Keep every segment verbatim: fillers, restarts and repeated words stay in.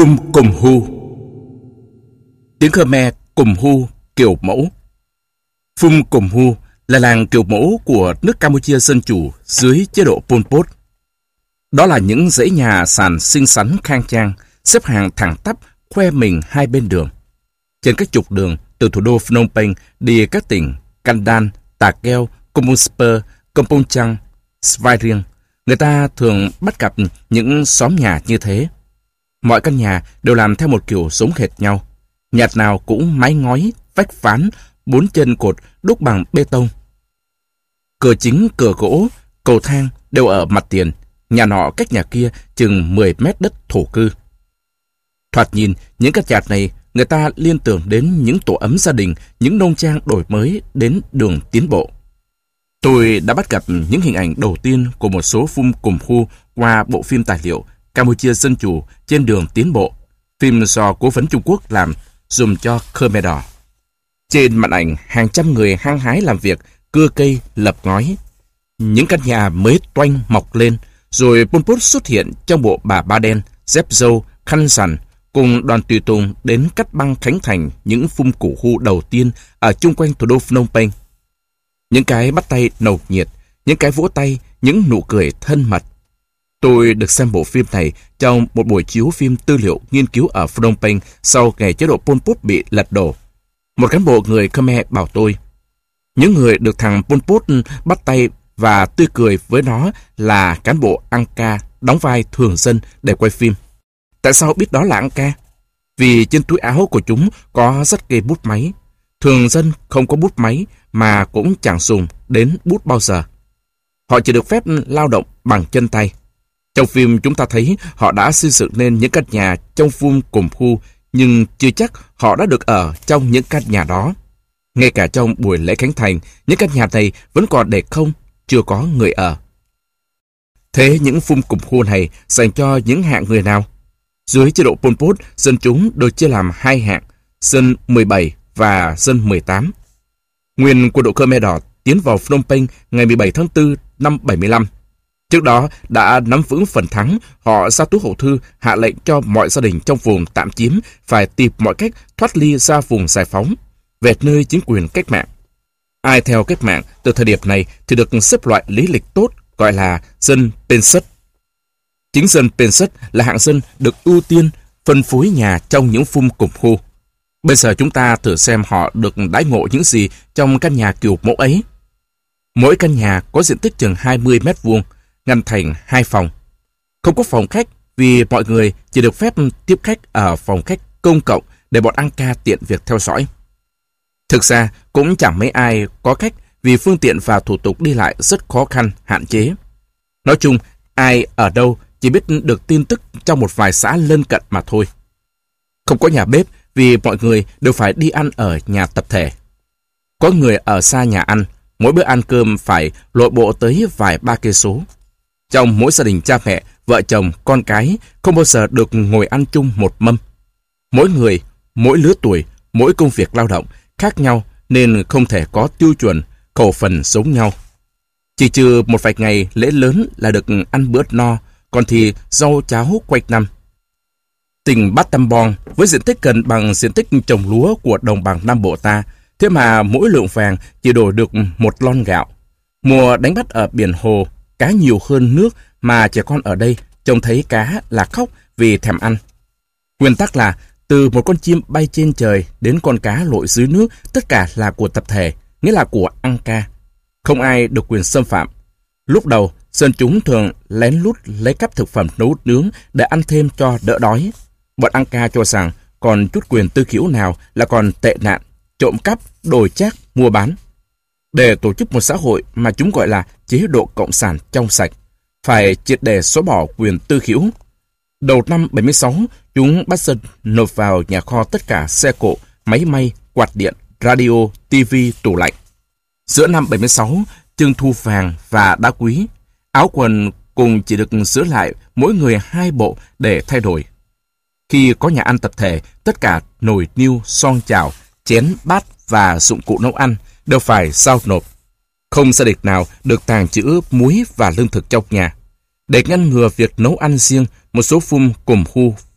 Phum Cùm Hu. Tiếng Khmer Cùm Hu kiểu mẫu. Phum Cùm Hu là làng kiểu mẫu của nước Campuchia Dân Chủ dưới chế độ Pol Pot. Đó là những dãy nhà sàn xinh xắn khang trang, xếp hàng thẳng tắp, khoe mình hai bên đường. Trên các trục đường từ thủ đô Phnom Penh đi các tỉnh Kandan, Tà Keo, Kompong Sper, Kompong Chang, Svay Rieng, người ta thường bắt gặp những xóm nhà như thế. Mọi căn nhà đều làm theo một kiểu giống hệt nhau. Nhà nào cũng mái ngói, vách ván, bốn chân cột đúc bằng bê tông. Cửa chính, cửa gỗ, cầu thang đều ở mặt tiền. Nhà nọ cách nhà kia chừng mười mét đất thổ cư. Thoạt nhìn, những căn nhà này người ta liên tưởng đến những tổ ấm gia đình, những nông trang đổi mới đến đường tiến bộ. Tôi đã bắt gặp những hình ảnh đầu tiên của một số Phum Cùm Hu qua bộ phim tài liệu Campuchia Dân Chủ trên đường tiến bộ, phim do cố vấn Trung Quốc làm dùng cho Khmer Đỏ. Trên màn ảnh, hàng trăm người hăng hái làm việc, cưa cây, lập ngói. Những căn nhà mới toanh mọc lên, rồi Pol Pot xuất hiện trong bộ bà ba đen, dép râu, khăn rằn, cùng đoàn tùy tùng đến cắt băng khánh thành những Phum Cùm Hu đầu tiên ở chung quanh thủ đô Phnom Penh. Những cái bắt tay nồng nhiệt, những cái vỗ tay, những nụ cười thân mật. Tôi được xem bộ phim này trong một buổi chiếu phim tư liệu nghiên cứu ở Phnom Penh sau ngày chế độ Pol Pot bị lật đổ. Một cán bộ người Khmer bảo tôi, những người được thằng Pol Pot bắt tay và tươi cười với nó là cán bộ Angka đóng vai thường dân để quay phim. Tại sao biết đó là Angka? Vì trên túi áo của chúng có rất cây bút máy. Thường dân không có bút máy mà cũng chẳng dùng đến bút bao giờ. Họ chỉ được phép lao động bằng chân tay. Trong phim chúng ta thấy họ đã xây dựng nên những căn nhà trong Phum Cùm Hu, nhưng chưa chắc họ đã được ở trong những căn nhà đó. Ngay cả trong buổi lễ khánh thành, những căn nhà này vẫn còn để không, chưa có người ở. Thế những Phum Cùm Hu này dành cho những hạng người nào? Dưới chế độ Pol Pot, dân chúng được chia làm hai hạng, dân mười bảy và dân mười tám. Nguyên quân đội Khmer Đỏ tiến vào Phnom Penh ngày mười bảy tháng tư năm bảy mươi lăm. Trước đó đã nắm vững phần thắng, họ ra túi hậu thư hạ lệnh cho mọi gia đình trong vùng tạm chiếm phải tìm mọi cách thoát ly ra vùng giải phóng, về nơi chính quyền cách mạng. Ai theo cách mạng từ thời điểm này thì được xếp loại lý lịch tốt, gọi là dân Pensat. Chính dân Pensat là hạng dân được ưu tiên phân phối nhà trong những Phum Cùm Hu. Bây giờ chúng ta thử xem họ được đãi ngộ những gì trong căn nhà kiểu mẫu ấy. Mỗi căn nhà có diện tích chừng hai mươi mét vuông, ngăn thành hai phòng. Không có phòng khách vì mọi người chỉ được phép tiếp khách ở phòng khách công cộng để bọn Angka tiện việc theo dõi. Thực ra cũng chẳng mấy ai có khách vì phương tiện và thủ tục đi lại rất khó khăn, hạn chế. Nói chung, ai ở đâu chỉ biết được tin tức trong một vài xã lân cận mà thôi. Không có nhà bếp vì mọi người đều phải đi ăn ở nhà tập thể. Có người ở xa nhà ăn, mỗi bữa ăn cơm phải lội bộ tới vài ba cây số. Trong mỗi gia đình cha mẹ, vợ chồng, con cái không bao giờ được ngồi ăn chung một mâm. Mỗi người, mỗi lứa tuổi, mỗi công việc lao động khác nhau nên không thể có tiêu chuẩn, khẩu phần giống nhau. Chỉ trừ một vài ngày lễ lớn là được ăn bữa no, còn thì rau cháo quanh năm. Tỉnh Battambang với diện tích gần bằng diện tích trồng lúa của đồng bằng Nam Bộ ta, thế mà mỗi lượng vàng chỉ đổi được một lon gạo. Mùa đánh bắt ở biển hồ, cá nhiều hơn nước mà trẻ con ở đây trông thấy cá là khóc vì thèm ăn. Nguyên tắc là từ một con chim bay trên trời đến con cá lội dưới nước, tất cả là của tập thể, nghĩa là của Angka. Không ai được quyền xâm phạm. Lúc đầu, dân chúng thường lén lút lấy cắp thực phẩm nấu nướng để ăn thêm cho đỡ đói. Bọn Angka cho rằng còn chút quyền tư khiếu nào là còn tệ nạn, trộm cắp, đổi trác, mua bán. Để tổ chức một xã hội mà chúng gọi là chế độ cộng sản trong sạch, phải triệt để xóa bỏ quyền tư khiếu. Đầu năm bảy mươi sáu, chúng bắt dân nộp vào nhà kho tất cả xe cộ, máy may, quạt điện, radio, tivi, tủ lạnh. Giữa năm bảy mươi sáu, trưng thu vàng và đá quý, áo quần cùng chỉ được giữ lại mỗi người hai bộ để thay đổi. Khi có nhà ăn tập thể, tất cả nồi niêu, son chảo, chén, bát và dụng cụ nấu ăn đều phải giao nộp. Không gia đình nào được tàng trữ muối và lương thực trong nhà. Để ngăn ngừa việc nấu ăn riêng, một số Phum Cùm Hu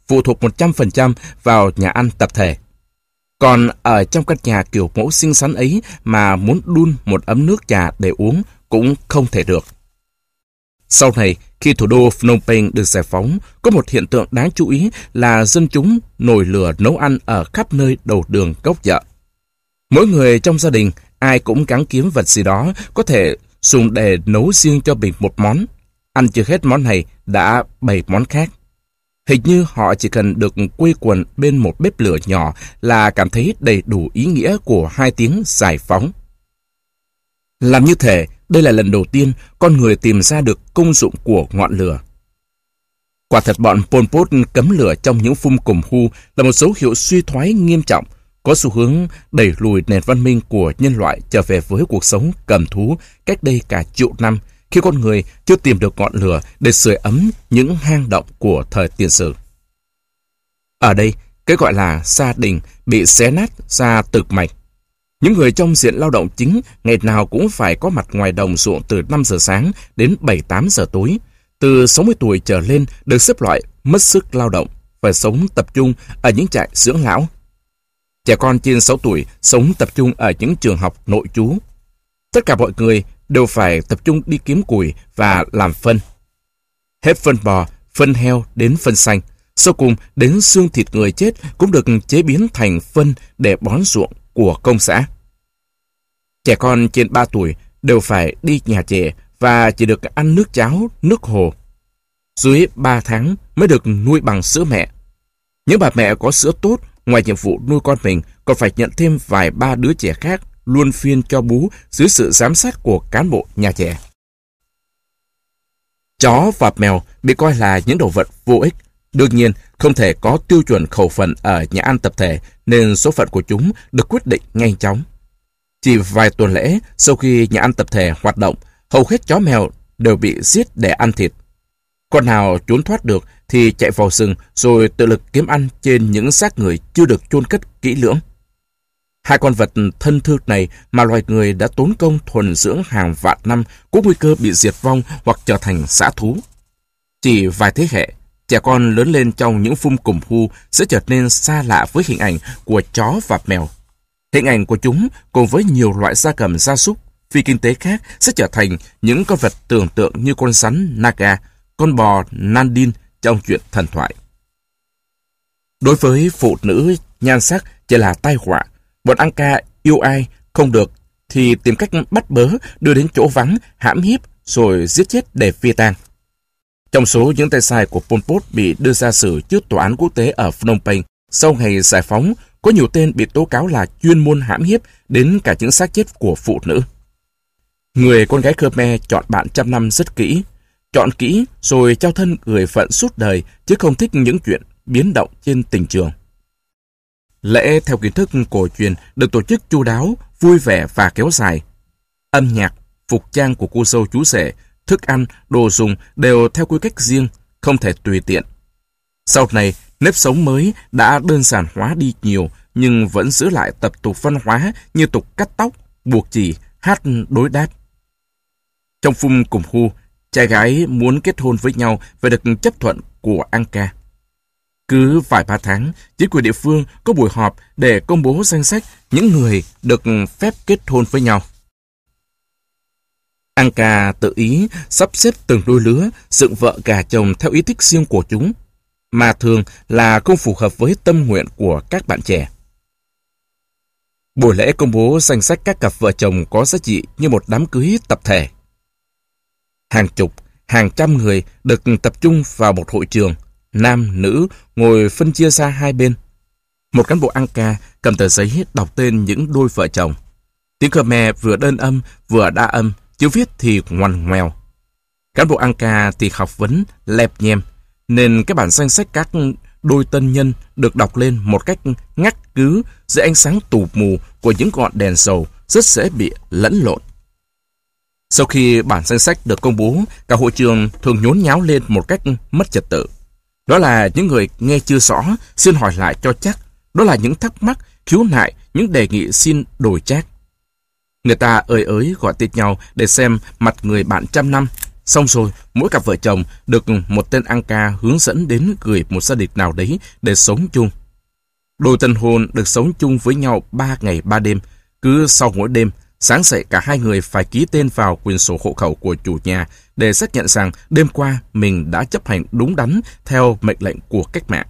phụ thuộc một trăm phần trăm vào nhà ăn tập thể. Còn ở trong căn nhà kiểu mẫu xinh xắn ấy mà muốn đun một ấm nước trà để uống cũng không thể được. Sau này, khi thủ đô Phnom Penh được giải phóng, có một hiện tượng đáng chú ý là dân chúng nổi lửa nấu ăn ở khắp nơi đầu đường góc chợ. Mỗi người trong gia đình, ai cũng gắng kiếm vật gì đó có thể dùng để nấu riêng cho mình một món. Ăn chưa hết món này đã bày món khác. Hình như họ chỉ cần được quây quần bên một bếp lửa nhỏ là cảm thấy đầy đủ ý nghĩa của hai tiếng giải phóng. Làm như thế, đây là lần đầu tiên con người tìm ra được công dụng của ngọn lửa. Quả thật bọn Pol Pot cấm lửa trong những phum cùm hu là một dấu hiệu suy thoái nghiêm trọng, có xu hướng đẩy lùi nền văn minh của nhân loại trở về với cuộc sống cầm thú cách đây cả triệu năm, khi con người chưa tìm được ngọn lửa để sưởi ấm những hang động của thời tiền sử. Ở đây, cái gọi là gia đình bị xé nát ra từng mảnh. Những người trong diện lao động chính ngày nào cũng phải có mặt ngoài đồng ruộng từ năm giờ sáng đến bảy tám giờ tối. Từ sáu mươi tuổi trở lên được xếp loại mất sức lao động, phải sống tập trung ở những trại dưỡng lão. Trẻ con trên sáu tuổi sống tập trung ở những trường học nội trú. Tất cả mọi người đều phải tập trung đi kiếm củi và làm phân. Hết phân bò, phân heo đến phân xanh, sau cùng đến xương thịt người chết cũng được chế biến thành phân để bón ruộng của công xã. Trẻ con trên ba tuổi đều phải đi nhà trẻ và chỉ được ăn nước cháo, nước hồ. Dưới ba tháng mới được nuôi bằng sữa mẹ. Những bà mẹ có sữa tốt, ngoài nhiệm vụ nuôi con mình, còn phải nhận thêm vài ba đứa trẻ khác luân phiên cho bú dưới sự giám sát của cán bộ nhà trẻ. Chó và mèo bị coi là những đồ vật vô ích. Đương nhiên, không thể có tiêu chuẩn khẩu phần ở nhà ăn tập thể, nên số phận của chúng được quyết định nhanh chóng. Chỉ vài tuần lễ sau khi nhà ăn tập thể hoạt động, hầu hết chó mèo đều bị giết để ăn thịt. Con nào trốn thoát được thì chạy vào rừng rồi tự lực kiếm ăn trên những xác người chưa được chôn cất kỹ lưỡng. Hai con vật thân thương này mà loài người đã tốn công thuần dưỡng hàng vạn năm có nguy cơ bị diệt vong hoặc trở thành dã thú. Chỉ vài thế hệ, trẻ con lớn lên trong những phum cùm hu sẽ trở nên xa lạ với hình ảnh của chó và mèo. Hình ảnh của chúng cùng với nhiều loại gia cầm gia súc phi kinh tế khác sẽ trở thành những con vật tưởng tượng như con rắn Naga, con bò Nandin trong chuyện thần thoại. Đối với phụ nữ, nhan sắc chỉ là tai họa. Bọn Angka yêu ai không được thì tìm cách bắt bớ, đưa đến chỗ vắng, hãm hiếp rồi giết chết để phi tang. Trong số những tay sai của Pol Pot bị đưa ra xử trước tòa án quốc tế ở Phnom Penh sau ngày giải phóng, có nhiều tên bị tố cáo là chuyên môn hãm hiếp đến cả những xác chết của phụ nữ. Người con gái Khmer chọn bạn trăm năm rất kỹ, chọn kỹ rồi trao thân người phận suốt đời, chứ không thích những chuyện biến động trên tình trường. Lễ theo kiến thức cổ truyền được tổ chức chu đáo, vui vẻ và kéo dài. Âm nhạc, phục trang của cô dâu chú rể, thức ăn, đồ dùng đều theo quy cách riêng, không thể tùy tiện. Sau này, nếp sống mới đã đơn giản hóa đi nhiều, nhưng vẫn giữ lại tập tục văn hóa như tục cắt tóc, buộc chỉ, hát đối đáp. Trong phum cùm hu, trai gái muốn kết hôn với nhau phải được chấp thuận của Angka. Cứ vài ba tháng, chính quyền địa phương có buổi họp để công bố danh sách những người được phép kết hôn với nhau. Angka tự ý sắp xếp từng đôi lứa, dựng vợ gà chồng theo ý thích riêng của chúng, mà thường là không phù hợp với tâm nguyện của các bạn trẻ. Buổi lễ công bố danh sách các cặp vợ chồng có giá trị như một đám cưới tập thể. Hàng chục, hàng trăm người được tập trung vào một hội trường, nam, nữ ngồi phân chia ra hai bên. Một cán bộ Angka cầm tờ giấy đọc tên những đôi vợ chồng. Tiếng Khmer vừa đơn âm vừa đa âm, chữ viết thì ngoằn ngoèo. Cán bộ Angka thì học vấn lẹp nhem, nên cái bản danh sách các đôi tân nhân được đọc lên một cách ngắt cứ dưới ánh sáng tù mù của những ngọn đèn dầu, rất dễ bị lẫn lộn. Sau khi bản danh sách được công bố, cả hội trường thường nhốn nháo lên một cách mất trật tự. Đó là những người nghe chưa rõ, xin hỏi lại cho chắc. Đó là những thắc mắc, khiếu nại, những đề nghị xin đổi trác. Người ta ơi ới gọi tên nhau để xem mặt người bạn trăm năm, Xong rồi, mỗi cặp vợ chồng được một tên ăn ca hướng dẫn đến gửi một gia đình nào đấy để sống chung. Đôi tân hôn được sống chung với nhau ba ngày ba đêm. Cứ sau mỗi đêm, sáng dậy cả hai người phải ký tên vào quyển sổ hộ khẩu của chủ nhà để xác nhận rằng đêm qua mình đã chấp hành đúng đắn theo mệnh lệnh của cách mạng.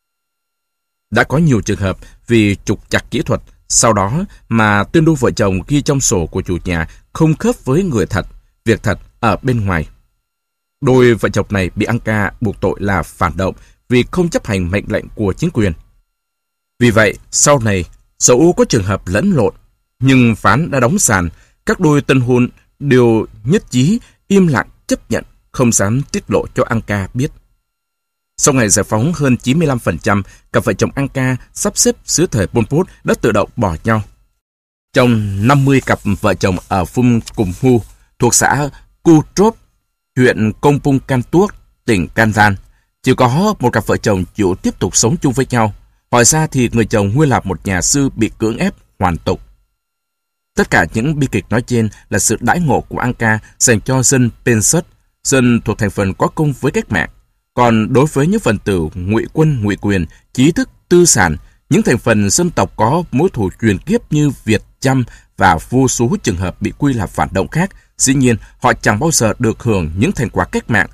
Đã có nhiều trường hợp vì trục trặc kỹ thuật sau đó mà tuyên đôi vợ chồng ghi trong sổ của chủ nhà không khớp với người thật, việc thật ở bên ngoài. Đôi vợ chồng này bị ăn ca buộc tội là phản động vì không chấp hành mệnh lệnh của chính quyền. Vì vậy, sau này, dẫu có trường hợp lẫn lộn, nhưng phán đã đóng sàn, các đôi tân hôn đều nhất trí im lặng chấp nhận, không dám tiết lộ cho ăn ca biết. Sau ngày giải phóng, hơn chín mươi lăm phần trăm cặp vợ chồng ăn ca sắp xếp dưới thời Pol Pot đã tự động bỏ nhau. Trong năm mươi cặp vợ chồng ở Phum Cùm Hu, thuộc xã Cu Trốt, huyện Công Pung Can Tuốc, tỉnh Can Gian, chỉ có một cặp vợ chồng chịu tiếp tục sống chung với nhau. Hỏi ra thì người chồng nguyên là một nhà sư bị cưỡng ép hoàn tục. Tất cả những bi kịch nói trên là sự đãi ngộ của ăn ca dành cho dân Pensut, dân thuộc thành phần có công với cách mạng. Còn đối với những phần tử ngụy quân, ngụy quyền, trí thức, tư sản, những thành phần dân tộc có mối thù truyền kiếp như Việt Chăm và vô số trường hợp bị quy là phản động khác, dĩ nhiên họ chẳng bao giờ được hưởng những thành quả cách mạng,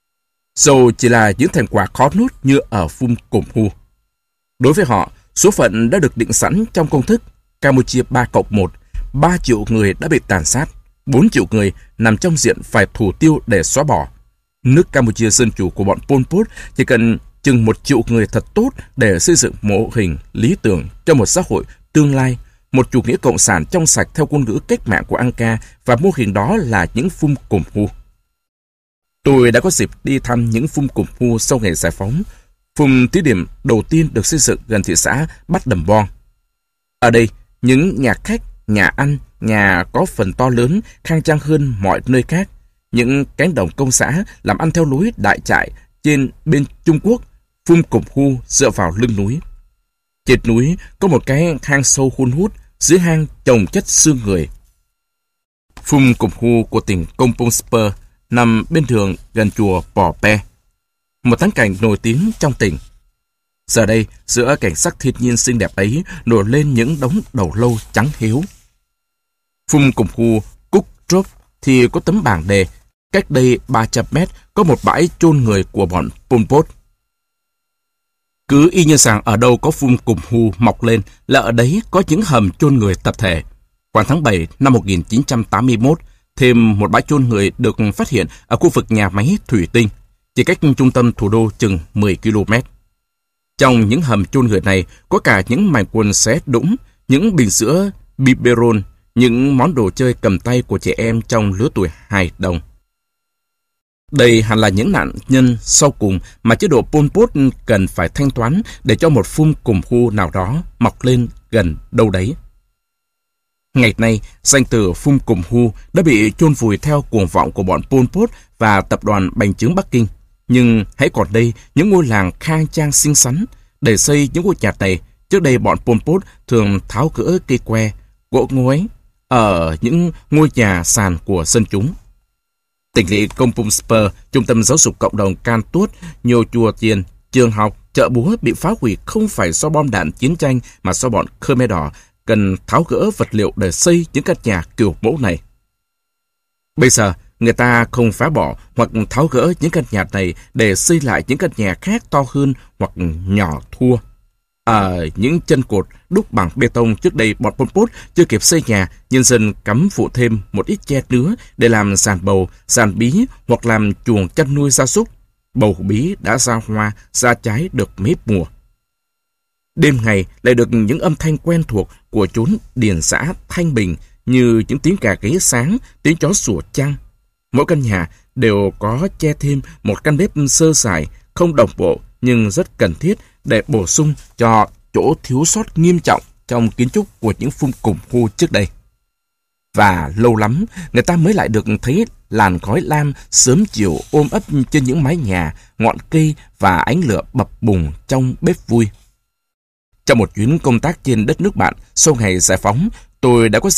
dầu chỉ là những thành quả khó nuốt như ở Phum Cùm Hu. Đối với họ, số phận đã được định sẵn trong công thức Campuchia ba cộng một, ba triệu người đã bị tàn sát, bốn triệu người nằm trong diện phải thủ tiêu để xóa bỏ. Nước Campuchia dân chủ của bọn Pol Pot chỉ cần chừng một triệu người thật tốt để xây dựng mô hình lý tưởng cho một xã hội tương lai, một chủ nghĩa cộng sản trong sạch theo ngôn ngữ cách mạng của An Ca, và mô hình đó là những Phum Cùm Hu. Tôi đã có dịp đi thăm những Phum Cùm Hu sau ngày giải phóng. Phum thí điểm đầu tiên được xây dựng gần thị xã Bắt Đầm Bon. Ở đây, những nhà khách, nhà ăn, nhà có phần to lớn, khang trang hơn mọi nơi khác. Những cánh đồng công xã làm ăn theo lối đại trại trên bên Trung Quốc. Phum Cùm Hu dựa vào lưng núi. Trên núi có một cái hang sâu hun hút, dưới hang trồng chất xương người. Phum Cùm Hu của tỉnh Công Pông Spur nằm bên đường gần chùa Pò Pe, một thắng cảnh nổi tiếng trong tỉnh. Giờ đây, giữa cảnh sắc thiên nhiên xinh đẹp ấy nổi lên những đống đầu lâu trắng hiếu. Phum Cùm Hu Cúc Trốt thì có tấm bảng đề, cách đây ba trăm mét có một bãi chôn người của bọn Pol Pot. Cứ y như rằng ở đâu có Phum Cùm Hu mọc lên là ở đấy có những hầm chôn người tập thể. Khoảng tháng bảy năm một nghìn chín trăm tám mươi mốt, thêm một bãi chôn người được phát hiện ở khu vực nhà máy thủy tinh, chỉ cách trung tâm thủ đô chừng mười ki lô mét. Trong những hầm chôn người này có cả những mảnh quần xé đũng, những bình sữa biberon, những món đồ chơi cầm tay của trẻ em trong lứa tuổi hài đồng. Đây hẳn là những nạn nhân sau cùng mà chế độ Pol Pot cần phải thanh toán để cho một Phum Cùm Hu nào đó mọc lên gần đâu đấy. Ngày nay, danh từ Phum Cùm Hu đã bị chôn vùi theo cuồng vọng của bọn Pol Pot và tập đoàn Bành Trướng Bắc Kinh. Nhưng hãy còn đây những ngôi làng khang trang xinh xắn. Để xây những ngôi nhà này, trước đây bọn Pol Pot thường tháo gỡ cây que, gỗ ngói ở những ngôi nhà sàn của dân chúng. Tỉnh lỵ Công Pông Spur, trung tâm giáo dục cộng đồng Can Tuốt, nhiều chùa chiền, trường học, chợ búa bị phá hủy không phải do bom đạn chiến tranh mà do bọn Khmer Đỏ cần tháo gỡ vật liệu để xây những căn nhà kiểu mẫu này. Bây giờ, người ta không phá bỏ hoặc tháo gỡ những căn nhà này để xây lại những căn nhà khác to hơn hoặc nhỏ thua. Ở những chân cột đúc bằng bê tông trước đây bọn Pol Pot chưa kịp xây nhà, nhân dân cắm phụ thêm một ít tre nứa để làm sàn bầu, sàn bí hoặc làm chuồng chăn nuôi gia súc. Bầu bí đã ra hoa, ra trái được mấy mùa. Đêm ngày lại được những âm thanh quen thuộc của chốn điền xã thanh bình như những tiếng gà gáy sáng, tiếng chó sủa chăng. Mỗi căn nhà đều có che thêm một căn bếp sơ sài, không đồng bộ nhưng rất cần thiết để bổ sung cho chỗ thiếu sót nghiêm trọng trong kiến trúc của những Phum Cùm Hu trước đây. Và lâu lắm, người ta mới lại được thấy làn khói lam sớm chiều ôm ấp trên những mái nhà, ngọn cây và ánh lửa bập bùng trong bếp vui. Trong một chuyến công tác trên đất nước bạn sau ngày giải phóng, tôi đã có dịp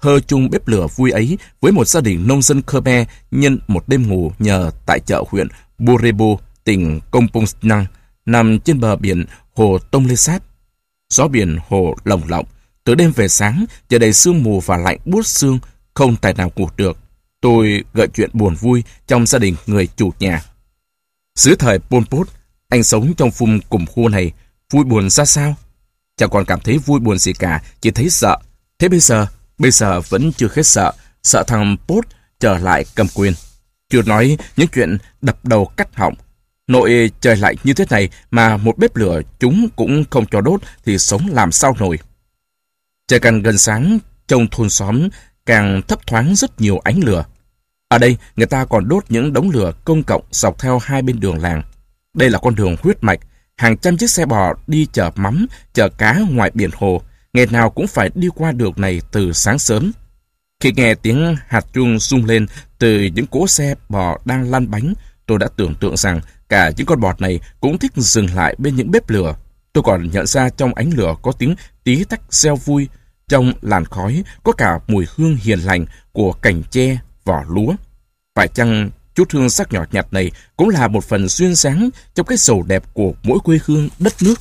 hơ chung bếp lửa vui ấy với một gia đình nông dân Khmer nhân một đêm ngủ nhờ tại chợ huyện Borebo, tỉnh Kompong Nam, nằm trên bờ biển hồ Tonle Sap. Gió biển hồ lồng lộng, từ đêm về sáng, trời đầy sương mù và lạnh buốt xương, không tài nào ngủ được. Tôi gợi chuyện buồn vui trong gia đình người chủ nhà. Dưới thời Pol Pot, anh sống trong vùng cùng khu này, vui buồn ra sao? Chẳng còn cảm thấy vui buồn gì cả, chỉ thấy sợ. Thế bây giờ, bây giờ vẫn chưa hết sợ, sợ thằng Pot trở lại cầm quyền. Chưa nói những chuyện đập đầu cắt họng. Nội trời lạnh như thế này mà một bếp lửa chúng cũng không cho đốt thì sống làm sao nổi. Trời càng gần sáng, trong thôn xóm càng thấp thoáng rất nhiều ánh lửa. Ở đây, người ta còn đốt những đống lửa công cộng dọc theo hai bên đường làng. Đây là con đường huyết mạch, hàng trăm chiếc xe bò đi chở mắm, chở cá ngoài biển hồ. Ngày nào cũng phải đi qua đường này từ sáng sớm. Khi nghe tiếng hạt chuông rung lên từ những cỗ xe bò đang lăn bánh, tôi đã tưởng tượng rằng cả những con bọt này cũng thích dừng lại bên những bếp lửa. Tôi còn nhận ra trong ánh lửa có tiếng tí tách reo vui, trong làn khói có cả mùi hương hiền lành của cành tre, vỏ lúa. Phải chăng chút hương sắc nhỏ nhặt này cũng là một phần duyên dáng trong cái giàu đẹp của mỗi quê hương đất nước?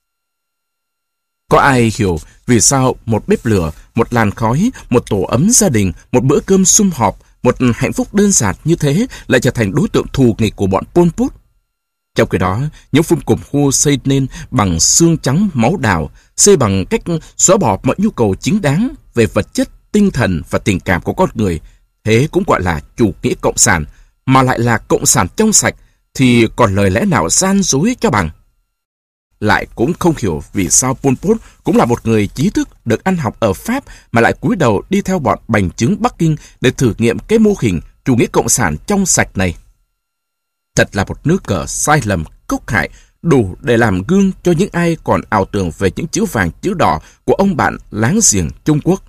Có ai hiểu vì sao một bếp lửa, một làn khói, một tổ ấm gia đình, một bữa cơm sum họp, một hạnh phúc đơn giản như thế lại trở thành đối tượng thù nghịch của bọn Pol Pot? Trong khi đó, những phum cùm khu xây nên bằng xương trắng máu đào, xây bằng cách xóa bỏ mọi nhu cầu chính đáng về vật chất, tinh thần và tình cảm của con người, thế cũng gọi là chủ nghĩa cộng sản, mà lại là cộng sản trong sạch, thì còn lời lẽ nào gian dối cho bằng. Lại cũng không hiểu vì sao Pol Pot cũng là một người trí thức được ăn học ở Pháp mà lại cúi đầu đi theo bọn bành trướng Bắc Kinh để thử nghiệm cái mô hình chủ nghĩa cộng sản trong sạch này. Thật là một nước cờ sai lầm, cốc hại, đủ để làm gương cho những ai còn ảo tưởng về những chữ vàng chữ đỏ của ông bạn láng giềng Trung Quốc.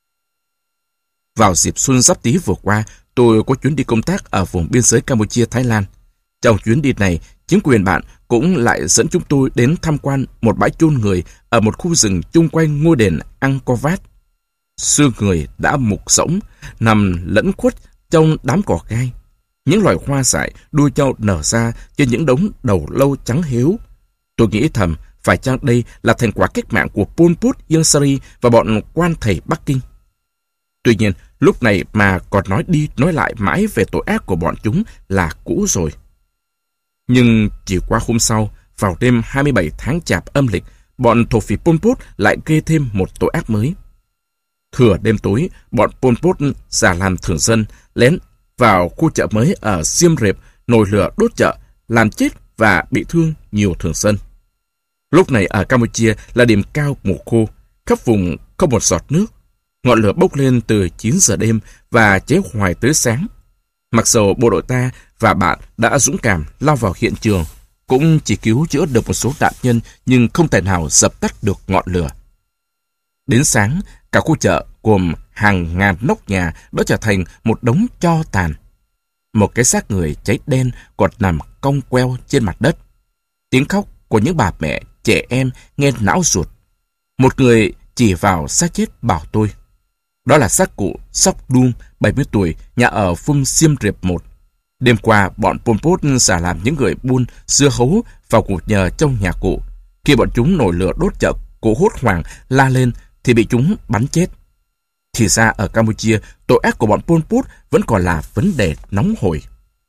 Vào dịp Xuân Giáp Tý vừa qua, tôi có chuyến đi công tác ở vùng biên giới Campuchia-Thái Lan. Trong chuyến đi này, chính quyền bạn cũng lại dẫn chúng tôi đến tham quan một bãi chôn người ở một khu rừng chung quanh ngôi đền Angkor Wat. Xương người đã mục rỗng, nằm lẫn khuất trong đám cỏ gai. Những loài hoa dại đuôi trâu nở ra trên những đống đầu lâu trắng hiếu. Tôi nghĩ thầm, phải chăng đây là thành quả cách mạng của Pol Pot, Ieng Sary và bọn quan thầy Bắc Kinh? Tuy nhiên, lúc này mà còn nói đi nói lại mãi về tội ác của bọn chúng là cũ rồi. Nhưng chỉ qua hôm sau, vào đêm hai mươi bảy tháng Chạp âm lịch, bọn thổ phỉ Pol Pot lại gây thêm một tội ác mới. Thừa đêm tối, bọn Pol Pot giả làm thường dân, lén vào khu chợ mới ở Siem Reap, nổi lửa đốt chợ, làm chết và bị thương nhiều thường dân. Lúc này ở Campuchia là điểm cao mùa khô, khắp vùng không một giọt nước. Ngọn lửa bốc lên từ chín giờ đêm và cháy hoài tới sáng. Mặc dù bộ đội ta và bạn đã dũng cảm lao vào hiện trường, cũng chỉ cứu chữa được một số nạn nhân nhưng không thể nào dập tắt được ngọn lửa. Đến sáng, cả khu chợ gồm hàng ngàn nóc nhà đã trở thành một đống tro tàn. Một cái xác người cháy đen còn nằm cong queo trên mặt đất. Tiếng khóc của những bà mẹ, trẻ em nghe não ruột. Một người chỉ vào xác chết bảo tôi. Đó là xác cụ Sok Dum, bảy mươi tuổi, nhà ở Phum Siem Reap một. Đêm qua, bọn Pol Pot giả làm những người buôn dưa hấu vào ngủ nhờ trong nhà cụ. Khi bọn chúng nổi lửa đốt chợ, cụ hốt hoảng la lên thì bị chúng bắn chết. Thì ra ở Campuchia, tội ác của bọn Pol Pot vẫn còn là vấn đề nóng hổi.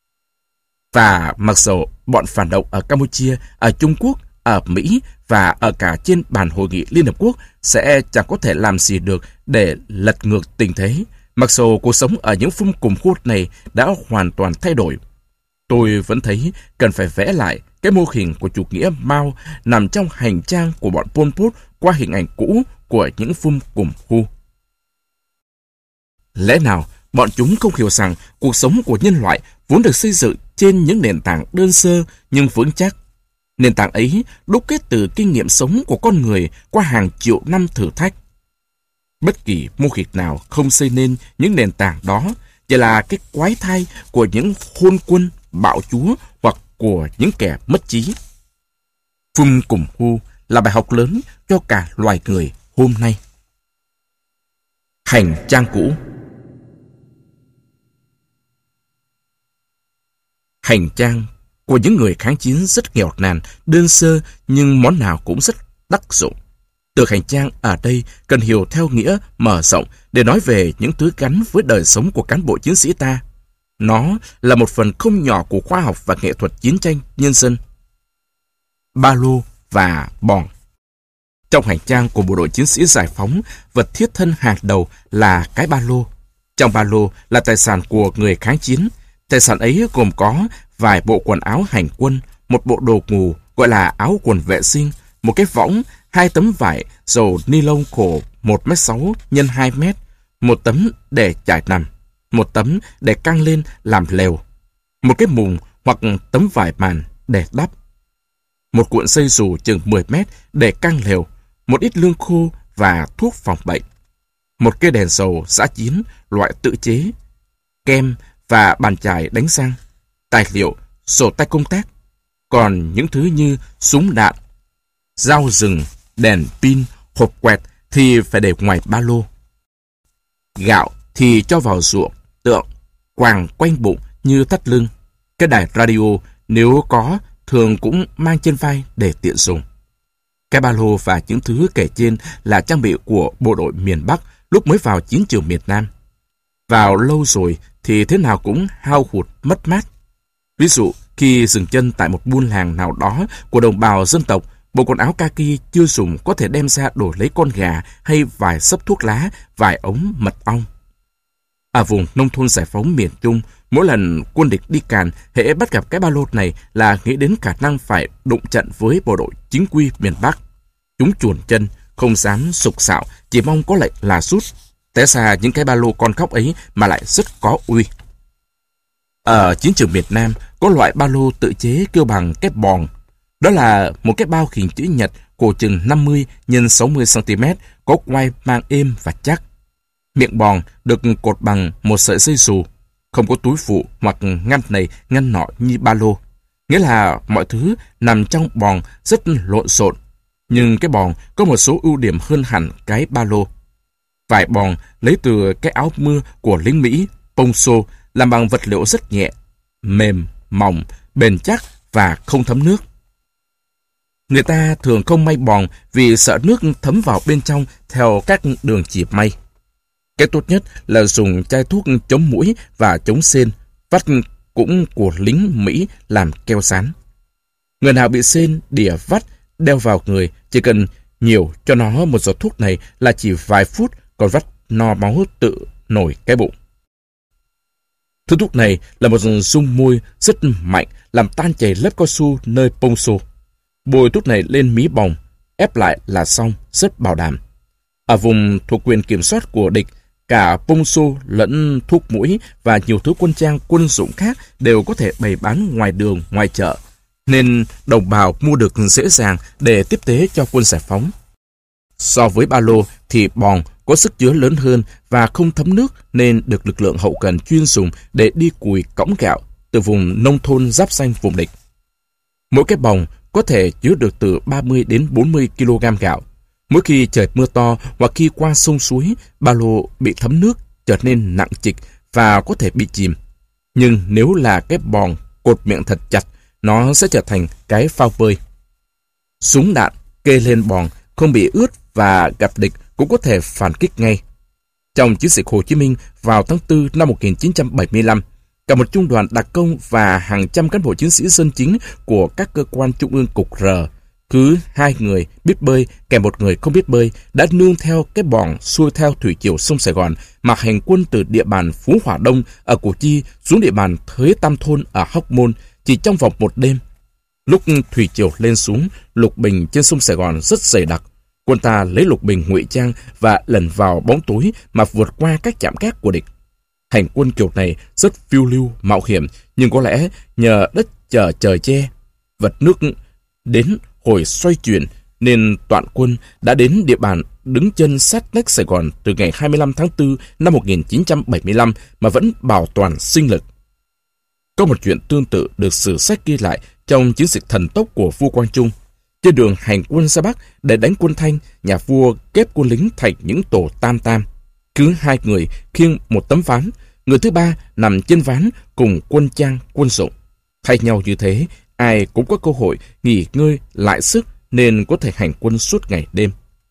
Và mặc dù bọn phản động ở Campuchia, ở Trung Quốc, ở Mỹ và ở cả trên bàn hội nghị Liên Hợp Quốc sẽ chẳng có thể làm gì được để lật ngược tình thế, mặc dù cuộc sống ở những phum cùng khu này đã hoàn toàn thay đổi. Tôi vẫn thấy cần phải vẽ lại cái mô hình của chủ nghĩa Mao nằm trong hành trang của bọn Pol Pot qua hình ảnh cũ của những phum cùng khu. Lẽ nào bọn chúng không hiểu rằng cuộc sống của nhân loại vốn được xây dựng trên những nền tảng đơn sơ nhưng vững chắc. Nền tảng ấy đúc kết từ kinh nghiệm sống của con người qua hàng triệu năm thử thách. Bất kỳ mô hình nào không xây nên những nền tảng đó chỉ là cái quái thai của những khôn quân, bạo chúa hoặc của những kẻ mất trí. Phum cùng hu là bài học lớn cho cả loài người hôm nay. Hành trang cũ. Hành trang của những người kháng chiến rất nghèo nàn, đơn sơ, nhưng món nào cũng rất đắc dụng. Từ hành trang ở đây cần hiểu theo nghĩa mở rộng để nói về những thứ gắn với đời sống của cán bộ chiến sĩ ta. Nó là một phần không nhỏ của khoa học và nghệ thuật chiến tranh nhân dân. Ba lô và bòng. Trong hành trang của bộ đội chiến sĩ giải phóng, vật thiết thân hàng đầu là cái ba lô. Trong ba lô là tài sản của người kháng chiến. Tài sản ấy gồm có vài bộ quần áo hành quân, một bộ đồ ngủ gọi là áo quần vệ sinh, một cái võng, hai tấm vải dầu ni lông khổ một mét sáu nhân hai mét, một tấm để trải nằm, một tấm để căng lên làm lều, một cái mùng hoặc tấm vải màn để đắp, một cuộn dây dù chừng mười mét để căng lều, một ít lương khô và thuốc phòng bệnh, một cây đèn dầu giã chiến loại tự chế, kem và bàn chải đánh răng, tài liệu, sổ tay công tác. Còn những thứ như súng đạn, dao rừng, đèn pin, hộp quẹt thì phải để ngoài ba lô. Gạo thì cho vào ruộng, tượng, quàng quanh bụng như thắt lưng. Cái đài radio nếu có thường cũng mang trên vai để tiện dùng. Cái ba lô và những thứ kể trên là trang bị của bộ đội miền Bắc lúc mới vào chiến trường miền Nam. Vào lâu rồi thì thế nào cũng hao hụt mất mát. Ví dụ, khi dừng chân tại một buôn làng nào đó của đồng bào dân tộc, bộ quần áo kaki chưa dùng có thể đem ra đổi lấy con gà hay vài xấp thuốc lá, vài ống mật ong. Ở vùng nông thôn giải phóng miền Trung, mỗi lần quân địch đi càn, hễ bắt gặp cái ba lô này là nghĩ đến khả năng phải đụng trận với bộ đội chính quy miền Bắc. Chúng chuồn chân, không dám sục sạo, chỉ mong có lệnh là rút. Té ra những cái ba lô con khóc ấy mà lại rất có uy. Ở chiến trường miền Nam, có loại ba lô tự chế kêu bằng cái bòng. Đó là một cái bao hình chữ nhật cổ chừng năm mươi nhân sáu mươi xăng ti mét, có quai mang êm và chắc. Miệng bòng được cột bằng một sợi dây dù, không có túi phụ hoặc ngăn này ngăn nọ như ba lô. Nghĩa là mọi thứ nằm trong bòng rất lộn xộn. Nhưng cái bòng có một số ưu điểm hơn hẳn cái ba lô. Vải bòng lấy từ cái áo mưa của lính Mỹ, poncho, làm bằng vật liệu rất nhẹ, mềm, mỏng, bền chắc và không thấm nước. Người ta thường không may bòng vì sợ nước thấm vào bên trong theo các đường chỉ may. Cái tốt nhất là dùng chai thuốc chống muỗi và chống sên, vắt cũng của lính Mỹ làm keo dán. Người nào bị sên, đỉa, vắt, đeo vào người, chỉ cần nhiều cho nó một giọt thuốc này là chỉ vài phút, còn vắt no máu tự nổi cái bụng. Thứ thuốc này là một dung môi rất mạnh, làm tan chảy lớp cao su nơi poncho. Bôi thuốc này lên mí bòng, ép lại là xong, rất bảo đảm. Ở vùng thuộc quyền kiểm soát của địch, cả poncho lẫn thuốc mũi và nhiều thứ quân trang quân dụng khác đều có thể bày bán ngoài đường, ngoài chợ, nên đồng bào mua được dễ dàng để tiếp tế cho quân giải phóng. So với ba lô thì bòng có sức chứa lớn hơn và không thấm nước nên được lực lượng hậu cần chuyên dùng để đi cùi cõng gạo từ vùng nông thôn giáp ranh vùng địch. Mỗi cái bòng có thể chứa được từ ba mươi đến bốn mươi ki lô gam gạo. Mỗi khi trời mưa to hoặc khi qua sông suối, ba lô bị thấm nước trở nên nặng trịch và có thể bị chìm. Nhưng nếu là cái bòng cột miệng thật chặt, nó sẽ trở thành cái phao bơi. Súng đạn kê lên bòng không bị ướt và gặp địch cũng có thể phản kích ngay. Trong chiến dịch Hồ Chí Minh vào tháng tư năm một nghìn chín trăm bảy mươi lăm, cả một trung đoàn đặc công và hàng trăm cán bộ chiến sĩ dân chính của các cơ quan trung ương cục R, cứ hai người biết bơi kèm một người không biết bơi, đã nương theo cái bòng xuôi theo thủy chiều sông Sài Gòn mà hành quân từ địa bàn Phú Hòa Đông ở Củ Chi xuống địa bàn Thới Tam Thôn ở Hóc Môn chỉ trong vòng một đêm. Lúc thủy triều lên xuống, lục bình trên sông Sài Gòn rất dày đặc. Quân ta lấy lục bình ngụy trang và lẩn vào bóng tối mà vượt qua các trạm gác của địch. Hành quân kiểu này rất phiêu lưu, mạo hiểm, nhưng có lẽ nhờ đất chờ trời che, vật nước đến hồi xoay chuyển nên toàn quân đã đến địa bàn đứng chân sát nách Sài Gòn từ ngày hai mươi lăm tháng tư năm một nghìn chín trăm bảy mươi lăm mà vẫn bảo toàn sinh lực. Có một chuyện tương tự được sử sách ghi lại trong chiến dịch thần tốc của vua Quang Trung. Trên đường hành quân ra Bắc để đánh quân Thanh, nhà vua kép quân lính thành những tổ tam tam. Cứ hai người khiêng một tấm ván, người thứ ba nằm trên ván cùng quân trang quân dụng. Thay nhau như thế, ai cũng có cơ hội nghỉ ngơi lại sức nên có thể hành quân suốt ngày đêm.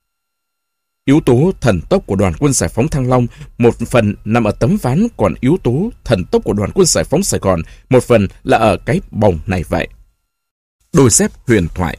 Yếu tố thần tốc của đoàn quân giải phóng Thăng Long một phần nằm ở tấm ván, còn yếu tố thần tốc của đoàn quân giải phóng Sài Gòn một phần là ở cái bồng này vậy. Đôi dép huyền thoại.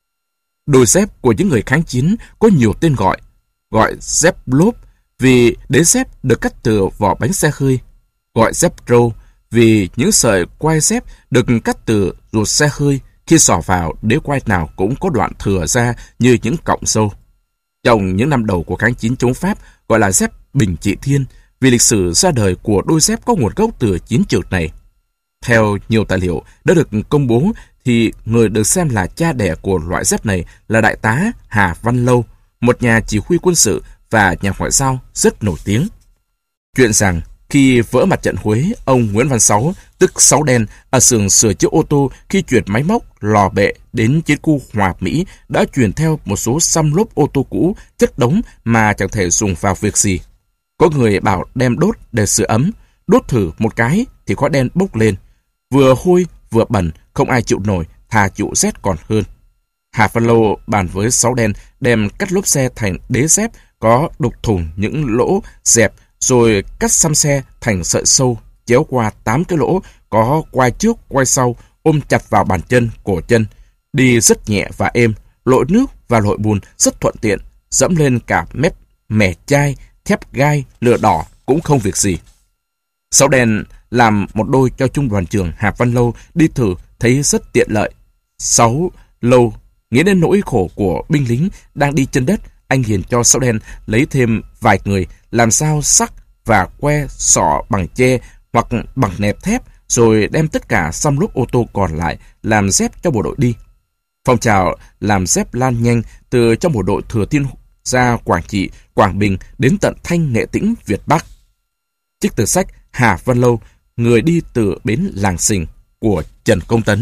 Đôi dép của những người kháng chiến có nhiều tên gọi, gọi dép lốp vì đế dép được cắt từ vỏ bánh xe hơi, gọi dép râu vì những sợi quai dép được cắt từ ruột xe hơi, khi xỏ vào đế quai nào cũng có đoạn thừa ra như những cọng râu. Trong những năm đầu của kháng chiến chống Pháp gọi là dép Bình Trị Thiên vì lịch sử ra đời của đôi dép có nguồn gốc từ chiến trường này. Theo nhiều tài liệu đã được công bố thì người được xem là cha đẻ của loại dép này là Đại tá Hà Văn Lâu, một nhà chỉ huy quân sự và nhà ngoại giao rất nổi tiếng. Chuyện rằng khi vỡ mặt trận Huế, ông Nguyễn Văn Sáu, tức Sáu Đen, ở xưởng sửa chữa ô tô khi chuyển máy móc, lò bệ đến chiến khu Hòa Mỹ đã chuyển theo một số xăm lốp ô tô cũ chất đống mà chẳng thể dùng vào việc gì. Có người bảo đem đốt để sưởi ấm, đốt thử một cái thì khói đen bốc lên. Vừa hôi vừa bẩn, không ai chịu nổi, thà chịu rét còn hơn. Hà Văn Lâu bàn với Sáu Đen đem cắt lốp xe thành đế dép có đục thủng những lỗ dẹp, rồi cắt xăm xe thành sợi sâu, chéo qua tám cái lỗ, có quai trước, quai sau, ôm chặt vào bàn chân, cổ chân. Đi rất nhẹ và êm, lội nước và lội bùn rất thuận tiện, dẫm lên cả mép mẻ chai, thép gai, lửa đỏ cũng không việc gì. Sáu Đen làm một đôi cho trung đoàn trưởng Hà Văn Lâu đi thử thấy rất tiện lợi. Sáu Lâu nghĩ đến nỗi khổ của binh lính đang đi chân đất, anh liền cho Sáu Đen lấy thêm vài người làm sao sắc và que sọ bằng tre hoặc bằng nẹp thép, rồi đem tất cả xăm lốp ô tô còn lại làm dép cho bộ đội đi. Phong trào làm dép lan nhanh từ trong bộ đội Thừa Thiên ra Quảng Trị, Quảng Bình đến tận Thanh, Nghệ Tĩnh, Việt Bắc. Trích từ sách Hà Văn Lâu, Người đi từ bến Làng Sình của Trần Công Tấn.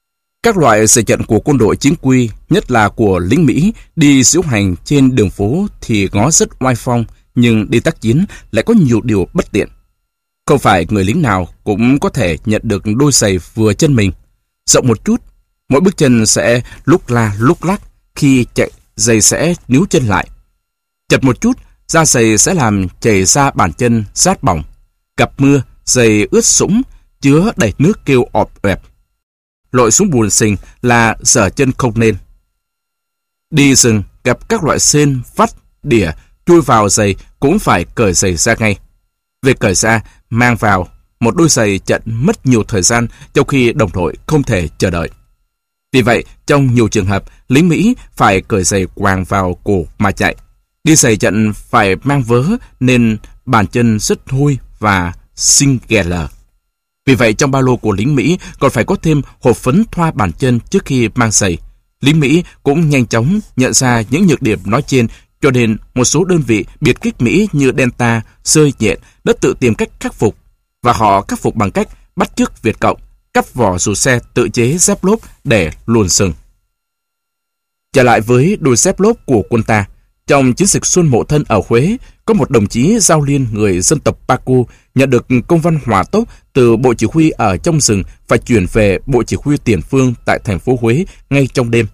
Các loại xe trận của quân đội chính quy, nhất là của lính Mỹ, đi diễu hành trên đường phố thì ngó rất oai phong, nhưng đi tác chiến lại có nhiều điều bất tiện. Không phải người lính nào cũng có thể nhận được đôi giày vừa chân mình. Rộng một chút, mỗi bước chân sẽ lúc la lúc lắc, khi chạy giày sẽ níu chân lại. Chật một chút, da giày sẽ làm chảy ra bàn chân rát bỏng. Gặp mưa, giày ướt sũng, chứa đầy nước kêu ọp ẹp. Lội xuống bùn sình là dở chân không nên. Đi rừng gặp các loại sên, vắt, đỉa, chui vào giày cũng phải cởi giày ra ngay. Việc cởi ra, mang vào một đôi giày trận mất nhiều thời gian, trong khi đồng đội không thể chờ đợi. Vì vậy, trong nhiều trường hợp, lính Mỹ phải cởi giày quàng vào cổ mà chạy. Đi giày trận phải mang vớ nên bàn chân rất hôi và xinh ghè lờ. Vì vậy, trong ba lô của lính Mỹ còn phải có thêm hộp phấn thoa bàn chân trước khi mang giày. Lính Mỹ cũng nhanh chóng nhận ra những nhược điểm nói trên, cho nên một số đơn vị biệt kích Mỹ như Delta, Sơi Nhện đã tự tìm cách khắc phục, và họ khắc phục bằng cách bắt chước Việt Cộng, cắt vỏ dù xe tự chế dép lốp để luồn sừng. Trở lại với đôi dép lốp của quân ta, trong chiến dịch Xuân Mậu Thân ở Huế, có một đồng chí giao liên người dân tộc Paco nhận được công văn hỏa tốc từ Bộ Chỉ huy ở trong rừng phải chuyển về Bộ Chỉ huy Tiền Phương tại thành phố Huế ngay trong đêm.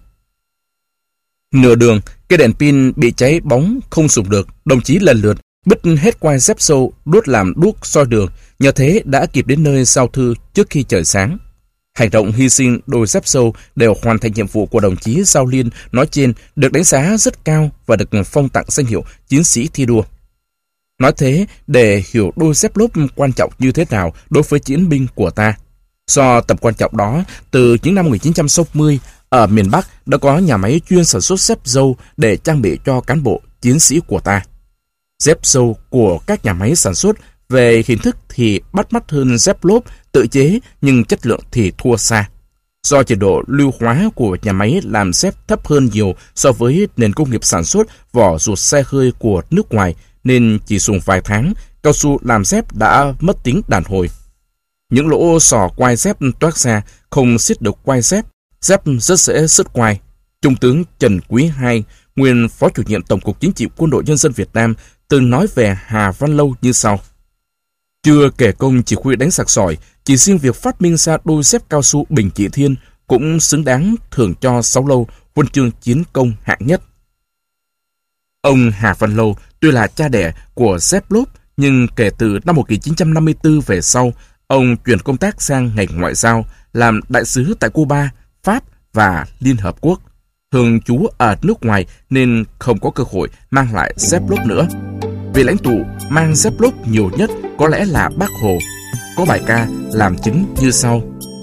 Nửa đường, cây đèn pin bị cháy bóng không dùng được, đồng chí lần lượt bứt hết quai dép sâu đốt làm đuốc soi đường, nhờ thế đã kịp đến nơi giao thư trước khi trời sáng. Hành động hy sinh đôi dép sâu đều hoàn thành nhiệm vụ của đồng chí giao liên nói trên được đánh giá rất cao và được phong tặng danh hiệu chiến sĩ thi đua. Nói thế để hiểu đôi dép lốp quan trọng như thế nào đối với chiến binh của ta. Do tầm quan trọng đó, từ những năm một nghìn chín trăm sáu mươi, ở miền Bắc đã có nhà máy chuyên sản xuất dép sâu để trang bị cho cán bộ chiến sĩ của ta. Dép sâu của các nhà máy sản xuất về hình thức thì bắt mắt hơn dép lốp tự chế, nhưng chất lượng thì thua xa. Do trình độ lưu hóa của nhà máy làm dép thấp hơn nhiều so với nền công nghiệp sản xuất vỏ ruột xe hơi của nước ngoài, nên chỉ dùng vài tháng, cao su làm dép đã mất tính đàn hồi. Những lỗ sò quai dép toát ra không xiết được quai dép, dép rất dễ sứt quai. Trung tướng Trần Quý Hai, nguyên Phó Chủ nhiệm Tổng cục Chính trị Quân đội Nhân dân Việt Nam, từng nói về Hà Văn Lâu như sau. Chưa kể công chỉ huy đánh giặc giỏi, chỉ riêng việc phát minh ra đôi dép cao su Bình Trị Thiên cũng xứng đáng thưởng cho Sáu Lâu huân chương chiến công hạng nhất. Ông Hà Văn Lâu tuy là cha đẻ của dép lốp, nhưng kể từ năm một nghìn chín trăm năm mươi tư về sau, ông chuyển công tác sang ngành ngoại giao, làm đại sứ tại Cuba, Pháp và Liên Hợp Quốc. Thường trú ở nước ngoài nên không có cơ hội mang lại dép lốp nữa. Vị lãnh tụ mang dép lốp nhiều nhất có lẽ là Bác Hồ. Có bài ca làm chứng như sau.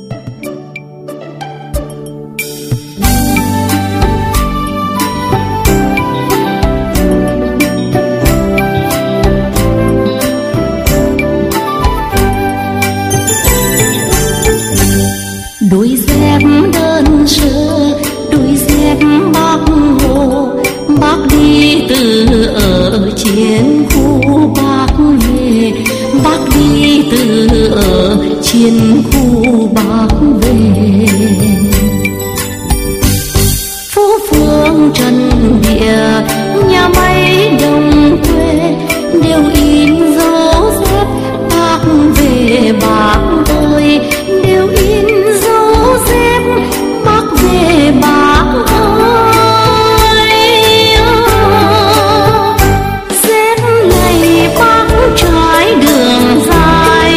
Đôi dép đơn sơ, đôi dép Bác Hồ, Bác đi từ ở chiến khu Bác về, Bác đi từ ở chiến khu Bác về. Phố phường trần địa, nhà máy đồng quê đều in dấu dép Bác về Bác ơi, đều in dấu dép Bác về Bác ơi. Dép này Bác trải đường dài,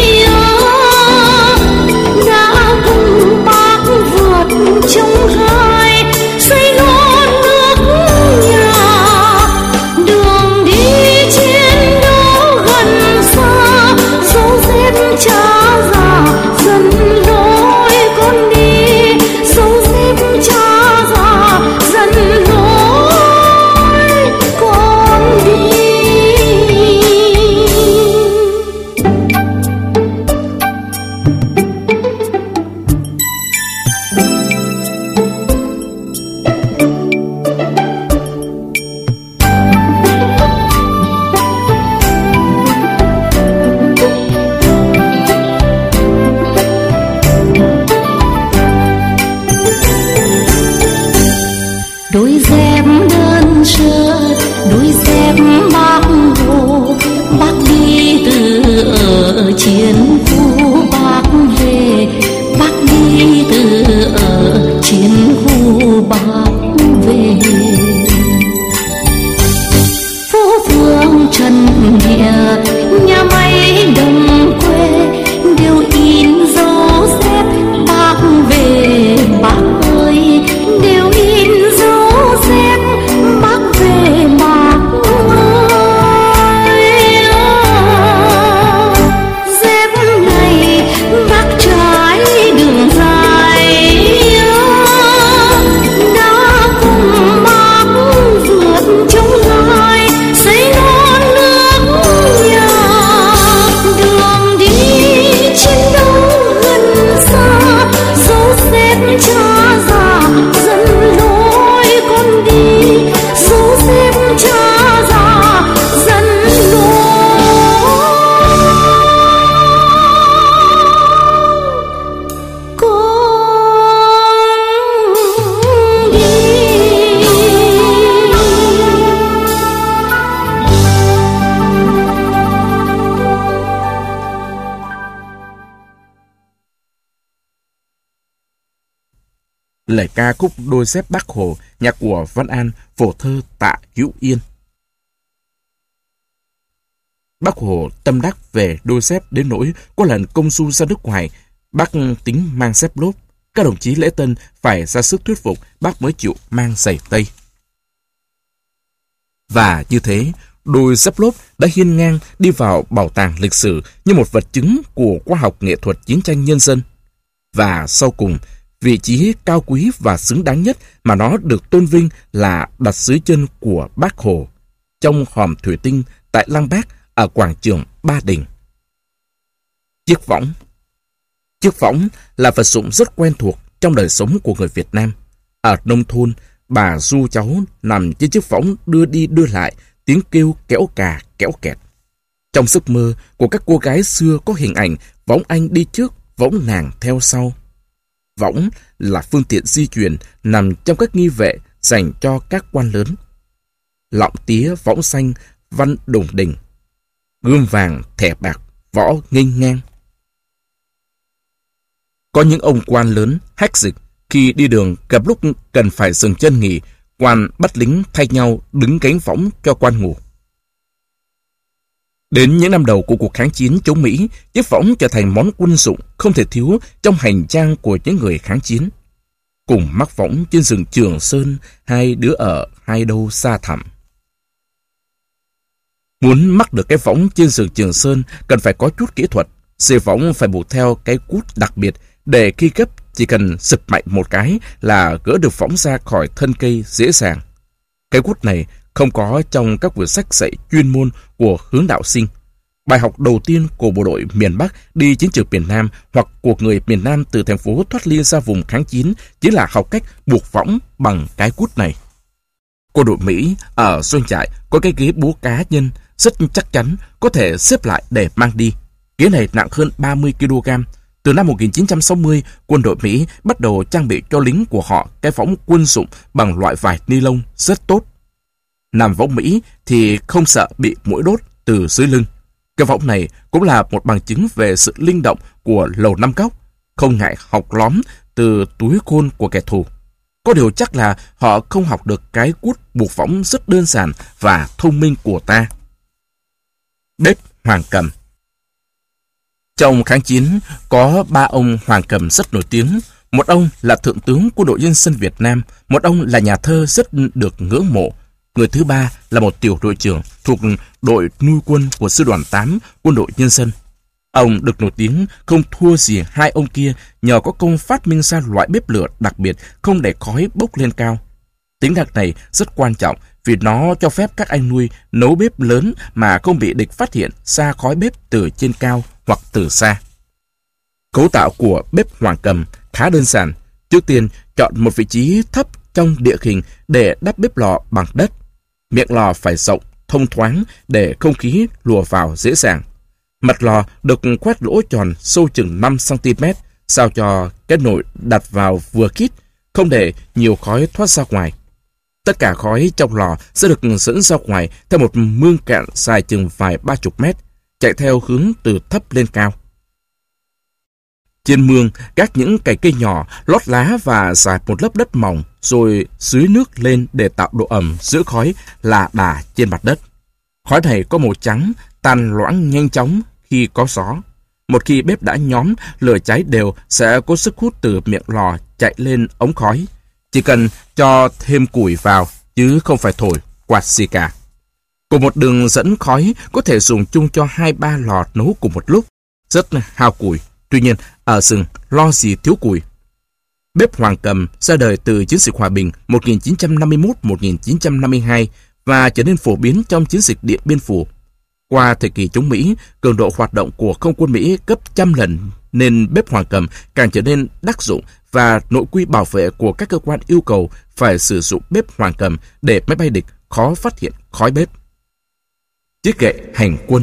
đã cùng Bác vượt trong gai xây non nước nhà. Đường đi chiến đấu gần xa, dấu dép cha già dần lối con đi, dấu dép cha già dần lối con đi. Đôi dép đơn sơ, đôi dép Bác Hồ, Bác đi từ ở chiến khu Bác về, Bác đi từ ở chiến khu Bác về. Phố phường trần địa, nhà máy đồng quê đều in dấu dép Bác về Bác ơi, đều in dấu dép Bác về Bác ơi. Dép này Bác trải đường dài, đã cùng Bác vượt trong gai xây non nước nhà. Đường đi chiến đấu gần xa, dấu dép cha già dần lối con đi, dấu dép cha già dần lối con đi. Lời ca khúc Đôi dép Bác Hồ, nhạc của Văn An, phổ thơ Tạ Hữu Yên. Bác Hồ tâm đắc về đôi dép đến nỗi có lần công du ra nước ngoài, Bác tính mang dép lốp. Các đồng chí lễ tân phải ra sức thuyết phục Bác mới chịu mang giày tây. Và như thế, đôi dép lốp đã hiên ngang đi vào bảo tàng lịch sử như một vật chứng của khoa học nghệ thuật chiến tranh nhân dân. Và sau cùng, vị trí cao quý và xứng đáng nhất mà nó được tôn vinh là đặt dưới chân của Bác Hồ trong hòm thủy tinh tại Lăng Bác ở quảng trường Ba Đình. Chiếc võng. Chiếc võng là vật dụng rất quen thuộc trong đời sống của người Việt Nam. Ở nông thôn, bà ru cháu nằm trên chiếc võng đưa đi đưa lại, tiếng kêu kéo cà kéo kẹt. Trong giấc mơ của các cô gái xưa có hình ảnh võng anh đi trước, võng nàng theo sau. Võng là phương tiện di chuyển nằm trong các nghi vệ dành cho các quan lớn. Lọng tía võng xanh văn đùng đình, gươm vàng thẻ bạc võ nghênh ngang. Có những ông quan lớn hách dịch, khi đi đường gặp lúc cần phải dừng chân nghỉ, quan bắt lính thay nhau đứng gánh võng cho quan ngủ. Đến những năm đầu của cuộc kháng chiến chống Mỹ, chiếc võng trở thành món quân dụng không thể thiếu trong hành trang của những người kháng chiến. Cùng mắc võng trên rừng Trường Sơn, hai đứa ở hai đâu xa thẳm. Muốn mắc được cái võng trên rừng Trường Sơn cần phải có chút kỹ thuật. Dây võng phải buộc theo cái cút đặc biệt để khi gấp chỉ cần sụp mạnh một cái là gỡ được võng ra khỏi thân cây dễ dàng. Cái cút này không có trong các quyển sách dạy chuyên môn của hướng đạo sinh. Bài học đầu tiên của bộ đội miền Bắc đi chiến trường miền Nam hoặc của người miền Nam từ thành phố thoát ly ra vùng kháng chiến chính là học cách buộc võng bằng cái cút này. Quân đội Mỹ ở doanh trại có cái ghế búa cá nhân rất chắc chắn có thể xếp lại để mang đi. Ghế này nặng hơn ba mươi ki lô gam. Từ năm một nghìn chín trăm sáu mươi, quân đội Mỹ bắt đầu trang bị cho lính của họ cái võng quân dụng bằng loại vải ni lông rất tốt. Nằm võng Mỹ thì không sợ bị muỗi đốt từ dưới lưng. Cái võng này cũng là một bằng chứng về sự linh động của Lầu Năm Góc, không ngại học lóm từ túi khôn của kẻ thù. Có điều chắc là họ không học được cái cút buộc võng rất đơn giản và thông minh của ta. Bếp Hoàng Cầm. Trong kháng chiến, có ba ông Hoàng Cầm rất nổi tiếng. Một ông là Thượng tướng Quân đội Nhân dân Việt Nam, một ông là nhà thơ rất được ngưỡng mộ. Người thứ ba là một tiểu đội trưởng thuộc đội nuôi quân của Sư đoàn tám Quân đội Nhân dân. Ông được nổi tiếng không thua gì hai ông kia nhờ có công phát minh ra loại bếp lửa đặc biệt không để khói bốc lên cao. Tính năng này rất quan trọng vì nó cho phép các anh nuôi nấu bếp lớn mà không bị địch phát hiện ra khói bếp từ trên cao hoặc từ xa. Cấu tạo của bếp Hoàng Cầm khá đơn giản. Trước tiên, chọn một vị trí thấp trong địa hình để đắp bếp lò bằng đất. Miệng lò phải rộng, thông thoáng để không khí lùa vào dễ dàng. Mặt lò được khoét lỗ tròn sâu chừng năm xăng ti mét, sao cho cái nồi đặt vào vừa khít, không để nhiều khói thoát ra ngoài. Tất cả khói trong lò sẽ được dẫn ra ngoài theo một mương cạn dài chừng vài ba chục mét, chạy theo hướng từ thấp lên cao. Trên mương gác những cành cây nhỏ, lót lá và rải một lớp đất mỏng, rồi dưới nước lên để tạo độ ẩm giữ khói là đà trên mặt đất. Khói này có màu trắng, tan loãng nhanh chóng khi có gió. Một khi bếp đã nhóm, lửa cháy đều sẽ có sức hút từ miệng lò chạy lên ống khói. Chỉ cần cho thêm củi vào, chứ không phải thổi quạt gì cả. Cùng một đường dẫn khói có thể dùng chung cho hai ba lò nấu cùng một lúc. Rất hao củi. Tuy nhiên, ở rừng lo gì thiếu củi. Bếp Hoàng Cầm ra đời từ chiến dịch hòa bình một nghìn chín trăm năm mươi mốt đến một nghìn chín trăm năm mươi hai và trở nên phổ biến trong chiến dịch Điện Biên Phủ. Qua thời kỳ chống Mỹ, cường độ hoạt động của không quân Mỹ gấp trăm lần nên bếp Hoàng Cầm càng trở nên đắc dụng và nội quy bảo vệ của các cơ quan yêu cầu phải sử dụng bếp Hoàng Cầm để máy bay địch khó phát hiện khói bếp. Chiếc gậy hành quân.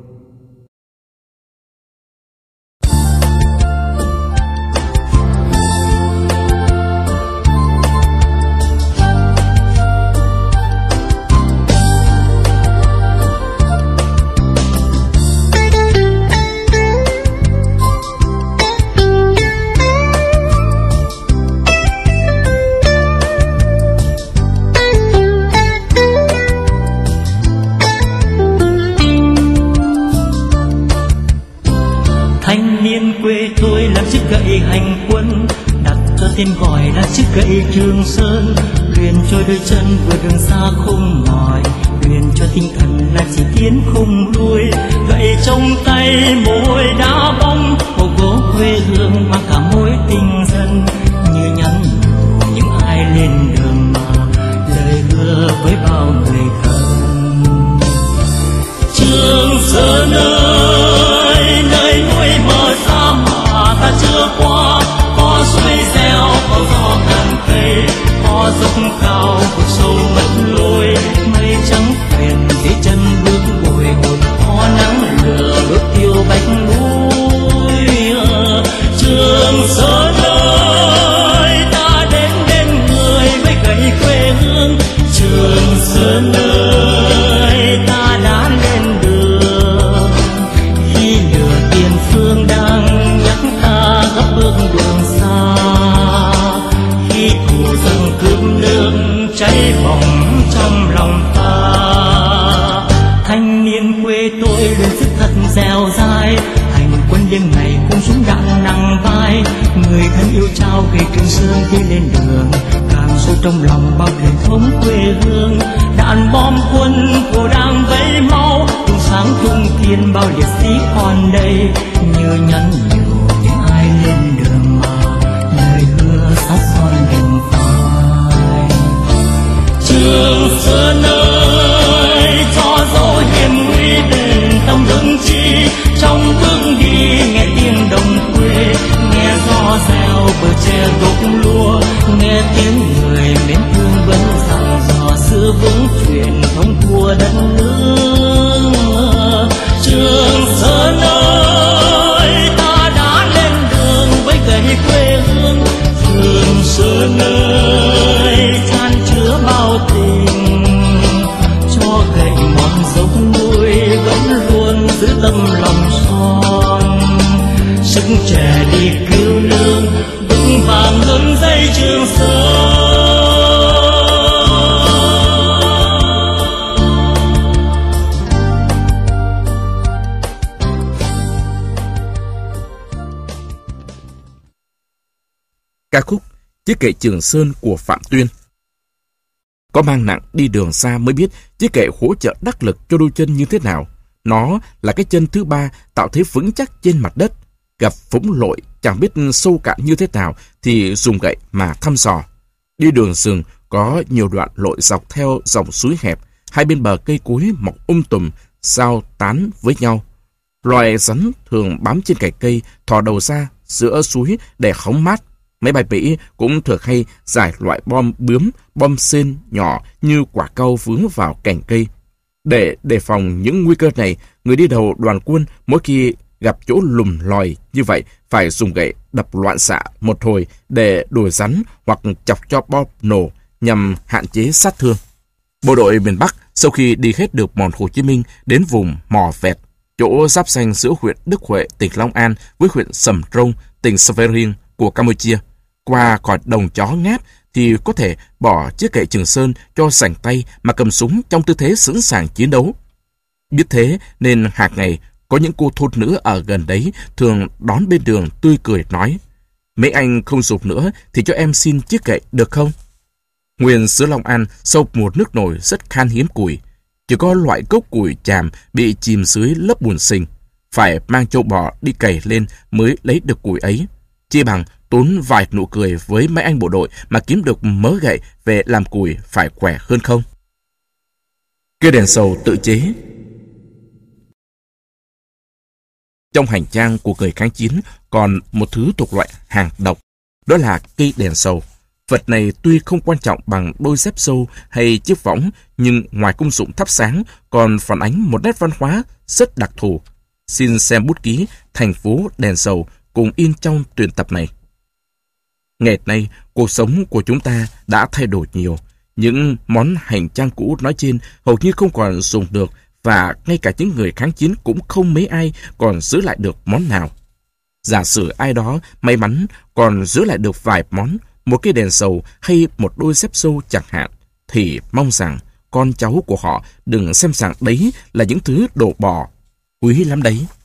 Quê tôi làm chiếc gậy hành quân, đặt cho tên gọi là chiếc gậy Trường Sơn. Luyện cho đôi chân vừa đường xa không mỏi, luyện cho tinh thần là chỉ tiến không lui. Gậy trong tay môi đá bóng, màu gỗ quê hương mang cả mối tình dân, như nhắn nhủ những ai lên đường mà lời hứa với bao người thân. Trường Sơn ơi, nơi núi mờ xa mà ta chưa qua, có suối reo, có gió ngàn cây, có dốc cao vực sâu mất lối, mây trắng phèn dưới chân bước bồi hồi, có nắng lửa đốt tiêu bạch núi. Trường Sơn ơi, ta đến bên người với gậy quê dẻo dai. Hành quân đêm ngày cùng súng đạn nặng vai, người thân yêu trao gầy Trường Sơn đi lên đường, càng sâu trong lòng bao truyền thống quê hương. Đạn bom quân cô đang vẫy máu, tung sáng trung kiên bao liệt sĩ còn đây, như nhắn nhủ những ai lên đường mà lời hứa sát son đừng phai. Trường Sơn ơi, cho dấu hiểm nguy đền tâm vững chi, trong bước đi nghe tiếng đồng quê, nghe gió reo bờ tre gốc lúa, nghe tiếng người mến thương vẫn dặn dò xưa vững truyền thống của đất nước. Trường Sơn ơi, ta đã lên đường với gầy quê hương. Trường Sơn ơi, chan chứa bao tình, cho gầy mòn dốc núi vẫn luôn giữ tâm lòng son. Sức trẻ đi cứu lương, vững vàng hơn dây Trường Sơn. Ca khúc Chiếc kệ Trường Sơn của Phạm Tuyên. Có mang nặng đi đường xa mới biết chiếc kệ hỗ trợ đắc lực cho đôi chân như thế nào. Nó là cái chân thứ ba tạo thế vững chắc trên mặt đất. Gặp phúng lội chẳng biết sâu cạn như thế nào thì dùng gậy mà thăm dò. Đi đường rừng có nhiều đoạn lội dọc theo dòng suối hẹp, hai bên bờ cây cối mọc um tùm, giao tán với nhau. Loài rắn thường bám trên cành cây, thò đầu ra giữa suối để hóng mát. Máy bay Mỹ cũng thường hay giải loại bom bướm, bom sên nhỏ như quả cau vướng vào cành cây. Để đề phòng những nguy cơ này, người đi đầu đoàn quân mỗi khi gặp chỗ lùm lòi như vậy phải dùng gậy đập loạn xạ một hồi để đuổi rắn hoặc chọc cho bom nổ nhằm hạn chế sát thương. Bộ đội miền Bắc sau khi đi hết được mòn Hồ Chí Minh đến vùng Mò Vẹt, chỗ giáp ranh giữa huyện Đức Huệ, tỉnh Long An với huyện Sầm Rông, tỉnh Severin của Campuchia, qua khỏi đồng chó ngáp thì có thể bỏ chiếc kệ Trường Sơn cho sành tay mà cầm súng trong tư thế sẵn sàng chiến đấu. Biết thế nên hàng ngày có những cô thôn nữ ở gần đấy thường đón bên đường tươi cười nói: "Mấy anh không dùng nữa thì cho em xin chiếc kệ được không?" Nguyên xứ Long An sau mùa nước nổi rất khan hiếm củi, chỉ có loại gốc củi chàm bị chìm dưới lớp bùn sình, phải mang trâu bò đi cày lên mới lấy được củi ấy. Chi bằng tốn vài nụ cười với mấy anh bộ đội mà kiếm được mớ gậy về làm củi phải khỏe hơn không? Cây đèn sầu tự chế. Trong hành trang của người kháng chiến còn một thứ thuộc loại hàng độc, đó là cây đèn sầu. Vật này tuy không quan trọng bằng đôi dép sâu hay chiếc võng, nhưng ngoài công dụng thắp sáng còn phản ánh một nét văn hóa rất đặc thù. Xin xem bút ký Thành phố đèn sầu cùng in trong tuyển tập này. Ngày nay, cuộc sống của chúng ta đã thay đổi nhiều. Những món hành trang cũ nói trên hầu như không còn dùng được, và ngay cả những người kháng chiến cũng không mấy ai còn giữ lại được món nào. Giả sử ai đó may mắn còn giữ lại được vài món, một cái đèn sầu hay một đôi dép sâu chẳng hạn, thì mong rằng con cháu của họ đừng xem rằng đấy là những thứ đồ bỏ, quý lắm đấy.